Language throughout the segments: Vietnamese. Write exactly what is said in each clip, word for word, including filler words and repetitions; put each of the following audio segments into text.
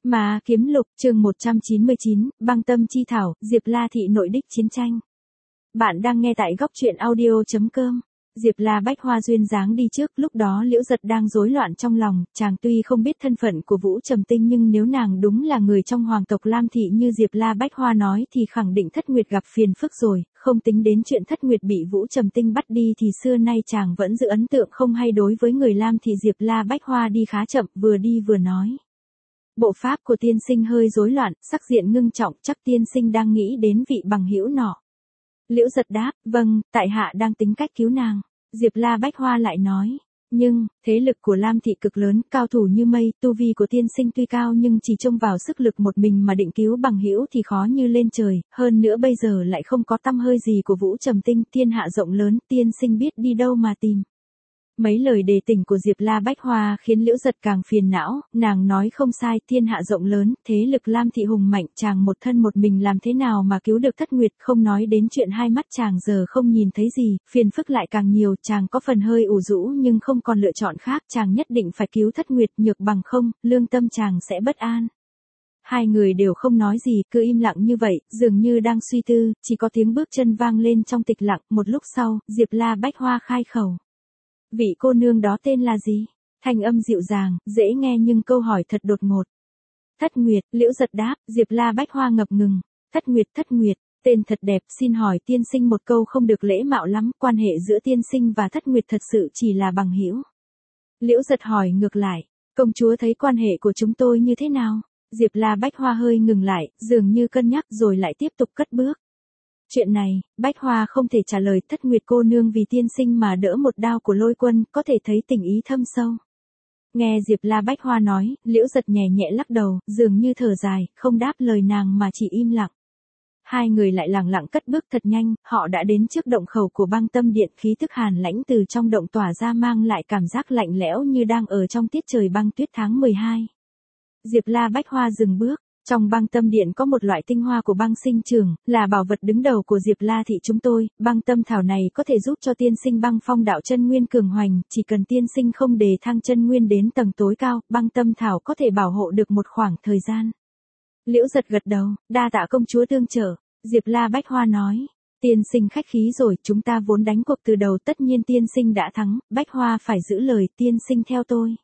Mà kiếm lục, chương một trăm chín mươi chín, băng tâm chi thảo, Diệp La thị nội đích chiến tranh. Bạn đang nghe tại góc truyện audio chấm com. Diệp La Bách Hoa duyên dáng đi trước, lúc đó Liễu Giật đang rối loạn trong lòng, chàng tuy không biết thân phận của Vũ Trầm Tinh nhưng nếu nàng đúng là người trong hoàng tộc Lam thị như Diệp La Bách Hoa nói thì khẳng định Thất Nguyệt gặp phiền phức rồi, không tính đến chuyện Thất Nguyệt bị Vũ Trầm Tinh bắt đi thì xưa nay chàng vẫn giữ ấn tượng không hay đối với người Lam thị. Diệp La Bách Hoa đi khá chậm, vừa đi vừa nói. Bộ pháp của tiên sinh hơi rối loạn, sắc diện ngưng trọng, chắc tiên sinh đang nghĩ đến vị bằng hữu nọ. Liễu Giật đáp, vâng, tại hạ đang tính cách cứu nàng. Diệp La Bách Hoa lại nói, nhưng, thế lực của Lam thị cực lớn, cao thủ như mây, tu vi của tiên sinh tuy cao nhưng chỉ trông vào sức lực một mình mà định cứu bằng hữu thì khó như lên trời, hơn nữa bây giờ lại không có tăm hơi gì của Vũ Trầm Tinh, thiên hạ rộng lớn, tiên sinh biết đi đâu mà tìm. Mấy lời đề tỉnh của Diệp La Bách Hoa khiến Liễu Giật càng phiền não, nàng nói không sai, thiên hạ rộng lớn, thế lực Lam thị hùng mạnh, chàng một thân một mình làm thế nào mà cứu được Thất Nguyệt, không nói đến chuyện hai mắt chàng giờ không nhìn thấy gì, phiền phức lại càng nhiều, chàng có phần hơi ủ rũ nhưng không còn lựa chọn khác, chàng nhất định phải cứu Thất Nguyệt, nhược bằng không, lương tâm chàng sẽ bất an. Hai người đều không nói gì, cứ im lặng như vậy, dường như đang suy tư, chỉ có tiếng bước chân vang lên trong tịch lặng, một lúc sau, Diệp La Bách Hoa khai khẩu. Vị cô nương đó tên là gì? Thanh âm dịu dàng, dễ nghe nhưng câu hỏi thật đột ngột. Thất Nguyệt, Liễu Giật đáp, Diệp La Bách Hoa ngập ngừng. Thất Nguyệt, Thất Nguyệt, tên thật đẹp, xin hỏi tiên sinh một câu không được lễ mạo lắm, quan hệ giữa tiên sinh và Thất Nguyệt thật sự chỉ là bằng hữu. Liễu Giật hỏi ngược lại, công chúa thấy quan hệ của chúng tôi như thế nào? Diệp La Bách Hoa hơi ngừng lại, dường như cân nhắc rồi lại tiếp tục cất bước. Chuyện này, Bách Hoa không thể trả lời. Thất Nguyệt cô nương vì tiên sinh mà đỡ một đao của Lôi Quân, có thể thấy tình ý thâm sâu. Nghe Diệp La Bách Hoa nói, Liễu Giật nhẹ nhẹ lắc đầu, dường như thở dài, không đáp lời nàng mà chỉ im lặng. Hai người lại lẳng lặng cất bước thật nhanh, họ đã đến trước động khẩu của băng tâm điện, khí tức hàn lãnh từ trong động tỏa ra mang lại cảm giác lạnh lẽo như đang ở trong tiết trời băng tuyết tháng mười hai. Diệp La Bách Hoa dừng bước. Trong băng tâm điện có một loại tinh hoa của băng sinh trường, là bảo vật đứng đầu của Diệp La thị chúng tôi, băng tâm thảo này có thể giúp cho tiên sinh băng phong đạo chân nguyên cường hoành, chỉ cần tiên sinh không đề thăng chân nguyên đến tầng tối cao, băng tâm thảo có thể bảo hộ được một khoảng thời gian. Liễu Giật gật đầu, đa tạ công chúa tương trợ. Diệp La Bách Hoa nói, tiên sinh khách khí rồi, chúng ta vốn đánh cuộc từ đầu, tất nhiên tiên sinh đã thắng, Bách Hoa phải giữ lời, tiên sinh theo tôi.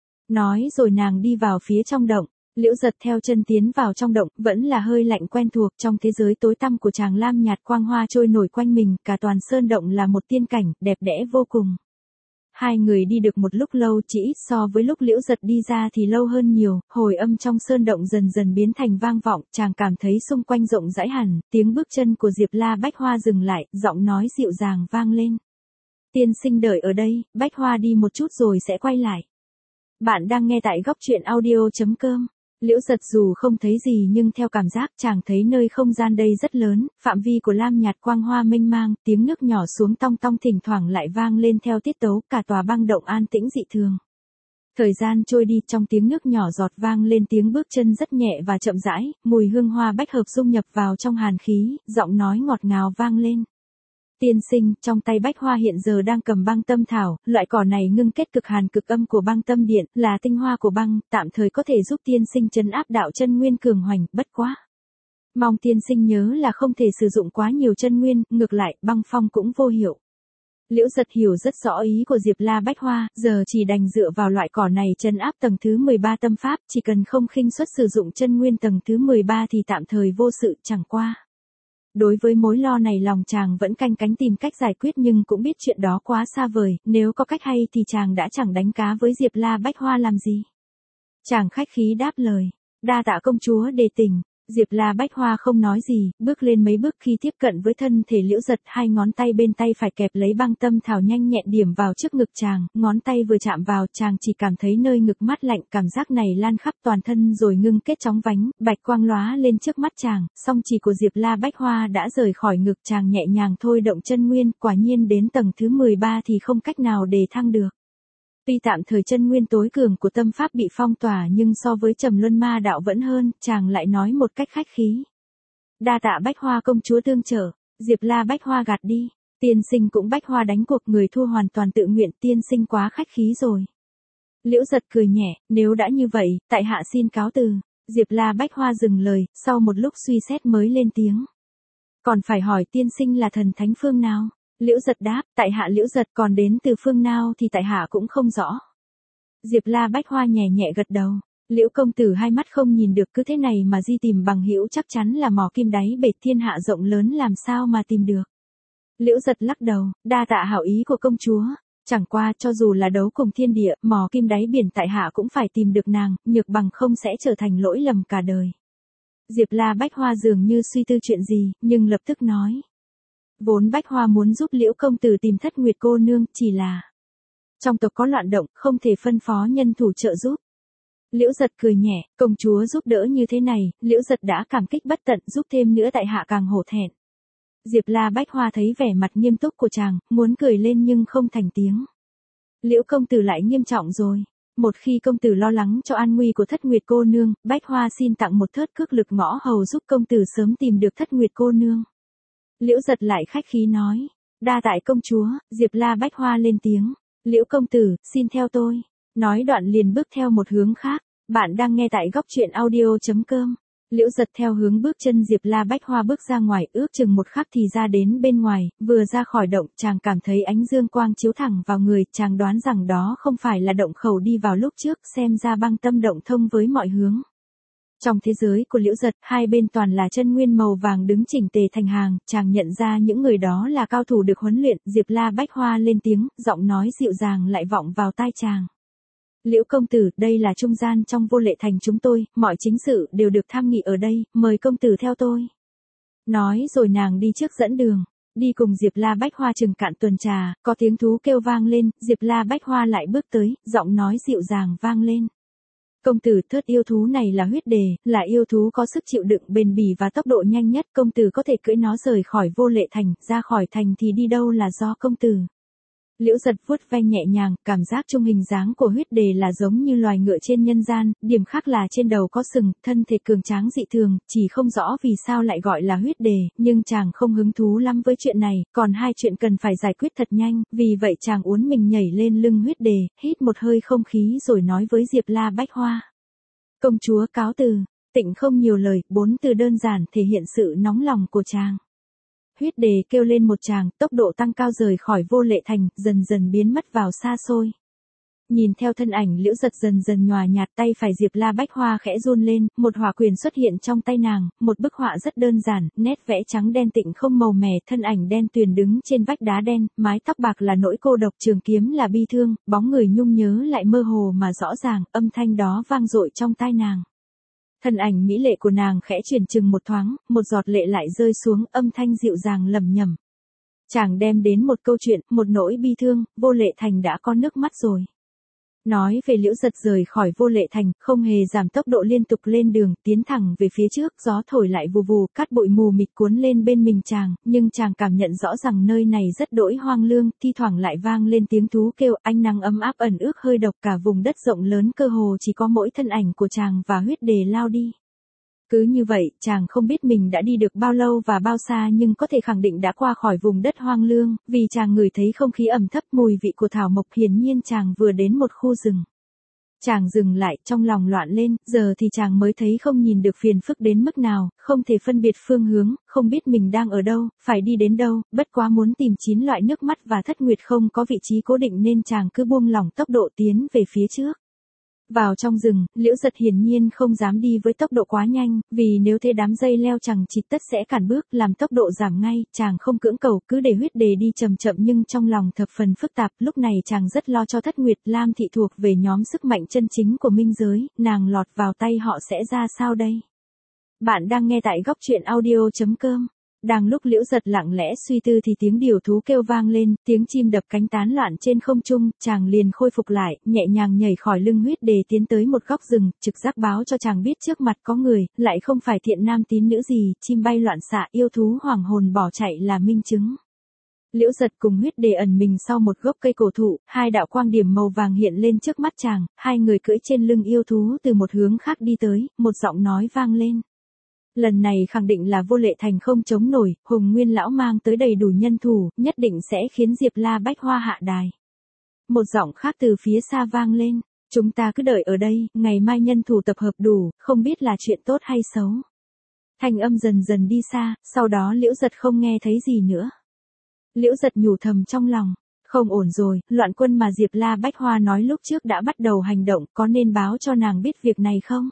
Nói rồi nàng đi vào phía trong động. Liễu Giật theo chân tiến vào trong động, vẫn là hơi lạnh quen thuộc, trong thế giới tối tăm của chàng lam nhạt quang hoa trôi nổi quanh mình, cả toàn sơn động là một tiên cảnh, đẹp đẽ vô cùng. Hai người đi được một lúc lâu, chỉ ít so với lúc Liễu Giật đi ra thì lâu hơn nhiều, hồi âm trong sơn động dần dần biến thành vang vọng, chàng cảm thấy xung quanh rộng rãi hẳn, tiếng bước chân của Diệp La Bách Hoa dừng lại, giọng nói dịu dàng vang lên. Tiên sinh đợi ở đây, Bách Hoa đi một chút rồi sẽ quay lại. Bạn đang nghe tại góc truyện audio chấm com. Liễu Giật dù không thấy gì nhưng theo cảm giác chàng thấy nơi không gian đây rất lớn, phạm vi của lam nhạt quang hoa mênh mang, tiếng nước nhỏ xuống tong tong thỉnh thoảng lại vang lên theo tiết tấu, cả tòa băng động an tĩnh dị thường. Thời gian trôi đi, trong tiếng nước nhỏ giọt vang lên tiếng bước chân rất nhẹ và chậm rãi, mùi hương hoa bách hợp dung nhập vào trong hàn khí, giọng nói ngọt ngào vang lên. Tiên sinh, trong tay Bách Hoa hiện giờ đang cầm băng tâm thảo, loại cỏ này ngưng kết cực hàn cực âm của băng tâm điện, là tinh hoa của băng, tạm thời có thể giúp tiên sinh trấn áp đạo chân nguyên cường hoành, bất quá. Mong tiên sinh nhớ là không thể sử dụng quá nhiều chân nguyên, ngược lại, băng phong cũng vô hiệu. Liễu Giật hiểu rất rõ ý của Diệp La Bách Hoa, giờ chỉ đành dựa vào loại cỏ này trấn áp tầng thứ mười ba tâm pháp, chỉ cần không khinh suất sử dụng chân nguyên tầng thứ mười ba thì tạm thời vô sự, chẳng qua. Đối với mối lo này lòng chàng vẫn canh cánh tìm cách giải quyết nhưng cũng biết chuyện đó quá xa vời, nếu có cách hay thì chàng đã chẳng đánh cá với Diệp La Bách Hoa làm gì. Chàng khách khí đáp lời, đa tạ công chúa đề tình. Diệp La Bách Hoa không nói gì, bước lên mấy bước, khi tiếp cận với thân thể Liễu Giật, hai ngón tay bên tay phải kẹp lấy băng tâm thảo nhanh nhẹn điểm vào trước ngực chàng, ngón tay vừa chạm vào chàng chỉ cảm thấy nơi ngực mát lạnh, cảm giác này lan khắp toàn thân rồi ngưng kết chóng vánh, bạch quang lóa lên trước mắt chàng, song chỉ của Diệp La Bách Hoa đã rời khỏi ngực chàng, nhẹ nhàng thôi động chân nguyên, quả nhiên đến tầng thứ mười ba thì không cách nào đề thăng được. Tuy tạm thời chân nguyên tối cường của tâm pháp bị phong tỏa nhưng so với Trầm Luân Ma đạo vẫn hơn, chàng lại nói một cách khách khí. Đa tạ Bách Hoa công chúa tương trợ. Diệp La Bách Hoa gạt đi, tiên sinh cũng Bách Hoa đánh cuộc, người thua hoàn toàn tự nguyện, tiên sinh quá khách khí rồi. Liễu Giật cười nhẹ, nếu đã như vậy, tại hạ xin cáo từ. Diệp La Bách Hoa dừng lời, sau một lúc suy xét mới lên tiếng. Còn phải hỏi tiên sinh là thần thánh phương nào? Liễu Giật đáp, tại hạ Liễu Giật, còn đến từ phương nào thì tại hạ cũng không rõ. Diệp La Bách Hoa nhẹ nhẹ gật đầu. Liễu công tử hai mắt không nhìn được, cứ thế này mà di tìm bằng hữu chắc chắn là mò kim đáy bể, thiên hạ rộng lớn làm sao mà tìm được. Liễu Giật lắc đầu, đa tạ hảo ý của công chúa. Chẳng qua cho dù là đấu cùng thiên địa, mò kim đáy biển tại hạ cũng phải tìm được nàng, nhược bằng không sẽ trở thành lỗi lầm cả đời. Diệp La Bách Hoa dường như suy tư chuyện gì, nhưng lập tức nói. Vốn Bách Hoa muốn giúp Liễu công tử tìm Thất Nguyệt cô nương, chỉ là trong tộc có loạn động, không thể phân phó nhân thủ trợ giúp. Liễu Giật cười nhẹ, công chúa giúp đỡ như thế này, Liễu Giật đã cảm kích bất tận, giúp thêm nữa tại hạ càng hổ thẹn. Diệp La Bách Hoa thấy vẻ mặt nghiêm túc của chàng, muốn cười lên nhưng không thành tiếng. Liễu công tử lại nghiêm trọng rồi. Một khi công tử lo lắng cho an nguy của Thất Nguyệt cô nương, Bách Hoa xin tặng một thớt cước lực ngõ hầu giúp công tử sớm tìm được Thất Nguyệt cô nương. Liễu Giật lại khách khí nói, đa tại công chúa. Diệp La Bách Hoa lên tiếng, Liễu công tử, xin theo tôi. Nói đoạn liền bước theo một hướng khác. Bạn đang nghe tại góc truyện audio chấm com. Liễu Giật theo hướng bước chân Diệp La Bách Hoa bước ra ngoài, ước chừng một khắc thì ra đến bên ngoài, vừa ra khỏi động, chàng cảm thấy ánh dương quang chiếu thẳng vào người, chàng đoán rằng đó không phải là động khẩu đi vào lúc trước, xem ra Băng Tâm động thông với mọi hướng. Trong thế giới của Liễu Giật, hai bên toàn là chân nguyên màu vàng đứng chỉnh tề thành hàng, chàng nhận ra những người đó là cao thủ được huấn luyện. Diệp La Bách Hoa lên tiếng, giọng nói dịu dàng lại vọng vào tai chàng. Liễu công tử, đây là trung gian trong Vô Lệ Thành chúng tôi, mọi chính sự đều được tham nghị ở đây, mời công tử theo tôi. Nói rồi nàng đi trước dẫn đường, đi cùng Diệp La Bách Hoa chừng cạn tuần trà, có tiếng thú kêu vang lên, Diệp La Bách Hoa lại bước tới, giọng nói dịu dàng vang lên. Công tử, thớt yêu thú này là huyết đề, là yêu thú có sức chịu đựng bền bỉ và tốc độ nhanh nhất, công tử có thể cưỡi nó rời khỏi Vô Lệ Thành, ra khỏi thành thì đi đâu là do công tử. Liễu Giật vuốt ve nhẹ nhàng, cảm giác chung hình dáng của huyết đề là giống như loài ngựa trên nhân gian, điểm khác là trên đầu có sừng, thân thể cường tráng dị thường, chỉ không rõ vì sao lại gọi là huyết đề, nhưng chàng không hứng thú lắm với chuyện này, còn hai chuyện cần phải giải quyết thật nhanh, vì vậy chàng uốn mình nhảy lên lưng huyết đề, hít một hơi không khí rồi nói với Diệp La Bách Hoa. Công chúa cáo từ. Tịnh không nhiều lời, bốn từ đơn giản thể hiện sự nóng lòng của chàng. Huyết đề kêu lên một tràng, tốc độ tăng cao rời khỏi Vô Lệ Thành, dần dần biến mất vào xa xôi. Nhìn theo thân ảnh Liễu Giật dần dần nhòa nhạt, tay phải Diệp La Bách Hoa khẽ run lên, một hỏa quyền xuất hiện trong tay nàng, một bức họa rất đơn giản, nét vẽ trắng đen tịnh không màu mè, thân ảnh đen tuyền đứng trên vách đá đen, mái tóc bạc là nỗi cô độc, trường kiếm là bi thương, bóng người nhung nhớ lại mơ hồ mà rõ ràng, âm thanh đó vang dội trong tai nàng. Thân ảnh mỹ lệ của nàng khẽ chuyển chừng một thoáng, một giọt lệ lại rơi xuống, âm thanh dịu dàng lẩm nhẩm. Chàng đem đến một câu chuyện, một nỗi bi thương, Vô Lệ Thành đã có nước mắt rồi. Nói về Liễu Giật rời khỏi Vô Lệ Thành, không hề giảm tốc độ liên tục lên đường, tiến thẳng về phía trước, gió thổi lại vù vù, cát bụi mù mịt cuốn lên bên mình chàng, nhưng chàng cảm nhận rõ rằng nơi này rất đỗi hoang lương, thi thoảng lại vang lên tiếng thú kêu, ánh nắng ấm áp ẩn ước hơi độc, cả vùng đất rộng lớn cơ hồ chỉ có mỗi thân ảnh của chàng và huyết đề lao đi. Cứ như vậy, chàng không biết mình đã đi được bao lâu và bao xa nhưng có thể khẳng định đã qua khỏi vùng đất hoang lương, vì chàng ngửi thấy không khí ẩm thấp mùi vị của thảo mộc, hiển nhiên chàng vừa đến một khu rừng. Chàng dừng lại, trong lòng loạn lên, giờ thì chàng mới thấy không nhìn được phiền phức đến mức nào, không thể phân biệt phương hướng, không biết mình đang ở đâu, phải đi đến đâu, bất quá muốn tìm chín loại nước mắt và thất nguyệt không có vị trí cố định nên chàng cứ buông lỏng tốc độ tiến về phía trước. Vào trong rừng, Liễu Giật hiển nhiên không dám đi với tốc độ quá nhanh, vì nếu thế đám dây leo chằng chịt tất sẽ cản bước, làm tốc độ giảm ngay, chàng không cưỡng cầu, cứ để huyết đề đi chậm chậm nhưng trong lòng thập phần phức tạp, lúc này chàng rất lo cho Thất Nguyệt. Lam thị thuộc về nhóm sức mạnh chân chính của minh giới, nàng lọt vào tay họ sẽ ra sao đây? Bạn đang nghe tại góc truyện audio chấm com. Đang lúc Liễu Giật lặng lẽ suy tư thì tiếng điều thú kêu vang lên, tiếng chim đập cánh tán loạn trên không trung, chàng liền khôi phục lại, nhẹ nhàng nhảy khỏi lưng huyết đề tiến tới một góc rừng, trực giác báo cho chàng biết trước mặt có người, lại không phải thiện nam tín nữ gì, chim bay loạn xạ, yêu thú hoàng hồn bỏ chạy là minh chứng. Liễu Giật cùng huyết đề ẩn mình sau một gốc cây cổ thụ, hai đạo quang điểm màu vàng hiện lên trước mắt chàng, hai người cưỡi trên lưng yêu thú từ một hướng khác đi tới, một giọng nói vang lên. Lần này khẳng định là Vô Lệ Thành không chống nổi, Hùng Nguyên lão mang tới đầy đủ nhân thủ, nhất định sẽ khiến Diệp La Bách Hoa hạ đài. Một giọng khác từ phía xa vang lên, Chúng ta cứ đợi ở đây, ngày mai nhân thủ tập hợp đủ, không biết là chuyện tốt hay xấu. Thanh âm dần dần đi xa, sau đó Liễu Giật không nghe thấy gì nữa. Liễu Giật nhủ thầm trong lòng, không ổn rồi, loạn quân mà Diệp La Bách Hoa nói lúc trước đã bắt đầu hành động, có nên báo cho nàng biết việc này không?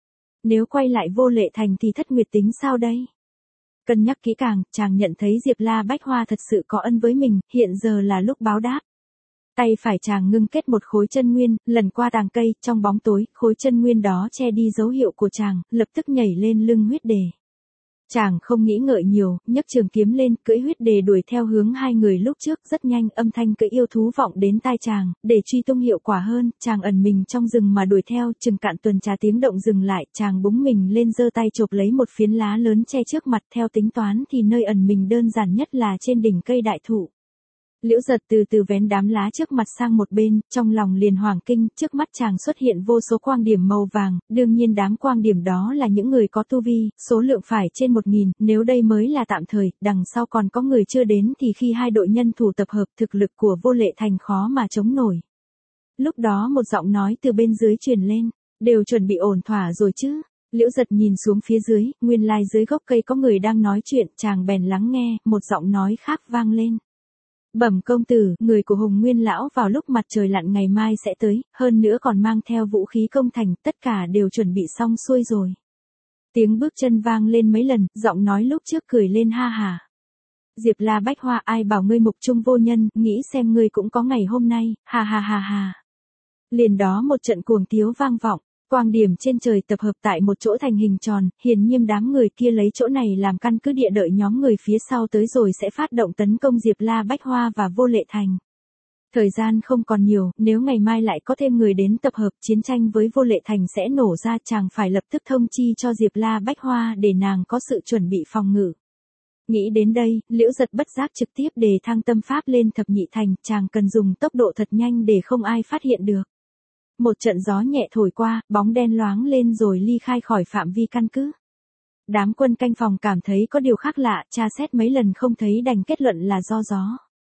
Nếu quay lại Vô Lệ Thành thì Thất Nguyệt tính sao đây? Cân nhắc kỹ càng, chàng nhận thấy Diệp La Bách Hoa thật sự có ân với mình, hiện giờ là lúc báo đáp. Tay phải chàng ngưng kết một khối chân nguyên, lần qua tàng cây, trong bóng tối, khối chân nguyên đó che đi dấu hiệu của chàng, lập tức nhảy lên lưng huyết đề. Chàng không nghĩ ngợi nhiều, nhấc trường kiếm lên, cưỡi huyết đề đuổi theo hướng hai người lúc trước, rất nhanh, âm thanh cưỡi yêu thú vọng đến tai chàng, để truy tung hiệu quả hơn, chàng ẩn mình trong rừng mà đuổi theo, chừng cạn tuần trà tiếng động dừng lại, chàng búng mình lên giơ tay chộp lấy một phiến lá lớn che trước mặt, theo tính toán thì nơi ẩn mình đơn giản nhất là trên đỉnh cây đại thụ. Liễu Giật từ từ vén đám lá trước mặt sang một bên, trong lòng liền hoảng kinh, trước mắt chàng xuất hiện vô số quang điểm màu vàng, đương nhiên đám quang điểm đó là những người có tu vi, số lượng phải trên một nghìn, nếu đây mới là tạm thời, đằng sau còn có người chưa đến thì khi hai đội nhân thủ tập hợp thực lực của Vô Lệ Thành khó mà chống nổi. Lúc đó một giọng nói từ bên dưới truyền lên, đều chuẩn bị ổn thỏa rồi chứ. Liễu Giật nhìn xuống phía dưới, nguyên lai dưới gốc cây có người đang nói chuyện, chàng bèn lắng nghe, một giọng nói khác vang lên. Bẩm công tử, người của Hùng Nguyên lão vào lúc mặt trời lặn ngày mai sẽ tới, hơn nữa còn mang theo vũ khí công thành, tất cả đều chuẩn bị xong xuôi rồi. Tiếng bước chân vang lên mấy lần, giọng nói lúc trước cười lên ha hà. Diệp La Bách Hoa, ai bảo ngươi mục trung vô nhân, nghĩ xem ngươi cũng có ngày hôm nay, ha ha ha ha. Liền đó một trận cuồng tiếu vang vọng. Quang điểm trên trời tập hợp tại một chỗ thành hình tròn, hiển nhiên đám người kia lấy chỗ này làm căn cứ địa đợi nhóm người phía sau tới rồi sẽ phát động tấn công Diệp La Bách Hoa và Vô Lệ Thành. Thời gian không còn nhiều, nếu ngày mai lại có thêm người đến tập hợp, chiến tranh với Vô Lệ Thành sẽ nổ ra, chàng phải lập tức thông chi cho Diệp La Bách Hoa để nàng có sự chuẩn bị phòng ngự. Nghĩ đến đây, Liễu Giật bất giác trực tiếp đề thăng tâm pháp lên thập nhị thành, chàng cần dùng tốc độ thật nhanh để không ai phát hiện được. Một trận gió nhẹ thổi qua, bóng đen loáng lên rồi ly khai khỏi phạm vi căn cứ. Đám quân canh phòng cảm thấy có điều khác lạ, tra xét mấy lần không thấy, đành kết luận là do gió.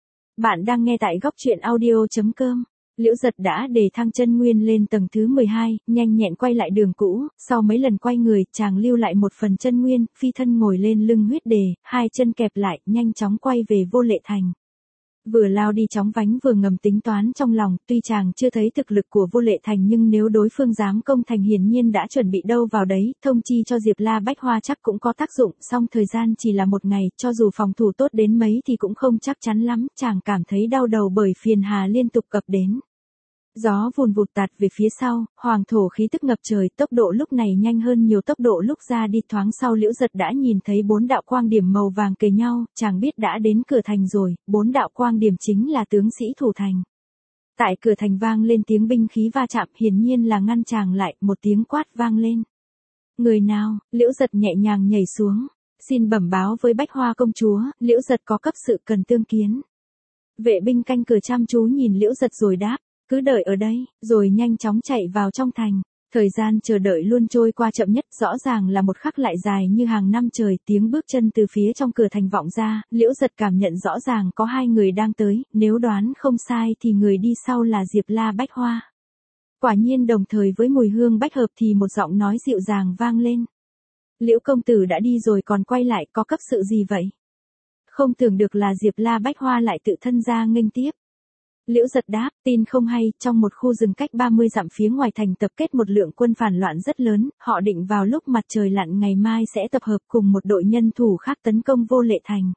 Bạn đang nghe tại góc truyện audio chấm com. Liễu Giật đã đề thăng chân nguyên lên tầng thứ mười hai, nhanh nhẹn quay lại đường cũ, sau mấy lần quay người, chàng lưu lại một phần chân nguyên, phi thân ngồi lên lưng huyết đề, hai chân kẹp lại, nhanh chóng quay về Vô Lệ Thành. Vừa lao đi chóng vánh vừa ngầm tính toán trong lòng, tuy chàng chưa thấy thực lực của Vô Lệ Thành nhưng nếu đối phương dám công thành hiển nhiên đã chuẩn bị đâu vào đấy, thông chi cho Diệp La Bách Hoa chắc cũng có tác dụng, song thời gian chỉ là một ngày, cho dù phòng thủ tốt đến mấy thì cũng không chắc chắn lắm, chàng cảm thấy đau đầu bởi phiền hà liên tục cập đến. Gió vùn vụt tạt về phía sau, hoàng thổ khí tức ngập trời, tốc độ lúc này nhanh hơn nhiều tốc độ lúc ra đi, thoáng sau Liễu Giật đã nhìn thấy bốn đạo quang điểm màu vàng kề nhau, chàng biết đã đến cửa thành rồi, bốn đạo quang điểm chính là tướng sĩ thủ thành. Tại cửa thành vang lên tiếng binh khí va chạm, hiển nhiên là ngăn chàng lại, một tiếng quát vang lên. Người nào? Liễu Giật nhẹ nhàng nhảy xuống, xin bẩm báo với Bách Hoa công chúa, Liễu Giật có cấp sự cần tương kiến. Vệ binh canh cửa chăm chú nhìn Liễu Giật rồi đáp. Cứ đợi ở đây, rồi nhanh chóng chạy vào trong thành. Thời gian chờ đợi luôn trôi qua chậm nhất, rõ ràng là một khắc lại dài như hàng năm trời, tiếng bước chân từ phía trong cửa thành vọng ra, Liễu Giật cảm nhận rõ ràng có hai người đang tới, nếu đoán không sai thì người đi sau là Diệp La Bách Hoa. Quả nhiên đồng thời với mùi hương bách hợp thì một giọng nói dịu dàng vang lên. Liễu công tử đã đi rồi còn quay lại, có cấp sự gì vậy? Không tưởng được là Diệp La Bách Hoa lại tự thân ra nghênh tiếp. Liễu Giật đáp, tin không hay, trong một khu rừng cách ba mươi dặm phía ngoài thành tập kết một lượng quân phản loạn rất lớn, họ định vào lúc mặt trời lặn ngày mai sẽ tập hợp cùng một đội nhân thủ khác tấn công Vô Lệ Thành.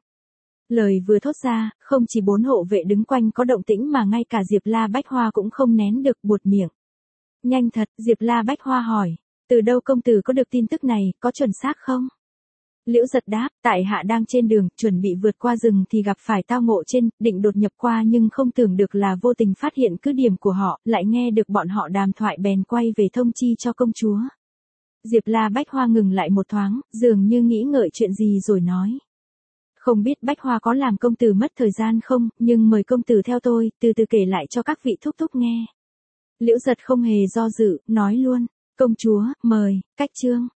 Lời vừa thốt ra, không chỉ bốn hộ vệ đứng quanh có động tĩnh mà ngay cả Diệp La Bách Hoa cũng không nén được buột miệng. Nhanh thật, Diệp La Bách Hoa hỏi, từ đâu công tử có được tin tức này, có chuẩn xác không? Liễu Giật đáp, tại hạ đang trên đường, chuẩn bị vượt qua rừng thì gặp phải tao ngộ trên, định đột nhập qua nhưng không tưởng được là vô tình phát hiện cứ điểm của họ, lại nghe được bọn họ đàm thoại bèn quay về thông chi cho công chúa. Diệp La Bách Hoa ngừng lại một thoáng, dường như nghĩ ngợi chuyện gì rồi nói. Không biết Bách Hoa có làm công tử mất thời gian không, nhưng mời công tử theo tôi, từ từ kể lại cho các vị thúc thúc nghe. Liễu Giật không hề do dự, nói luôn, công chúa, mời, cách chương.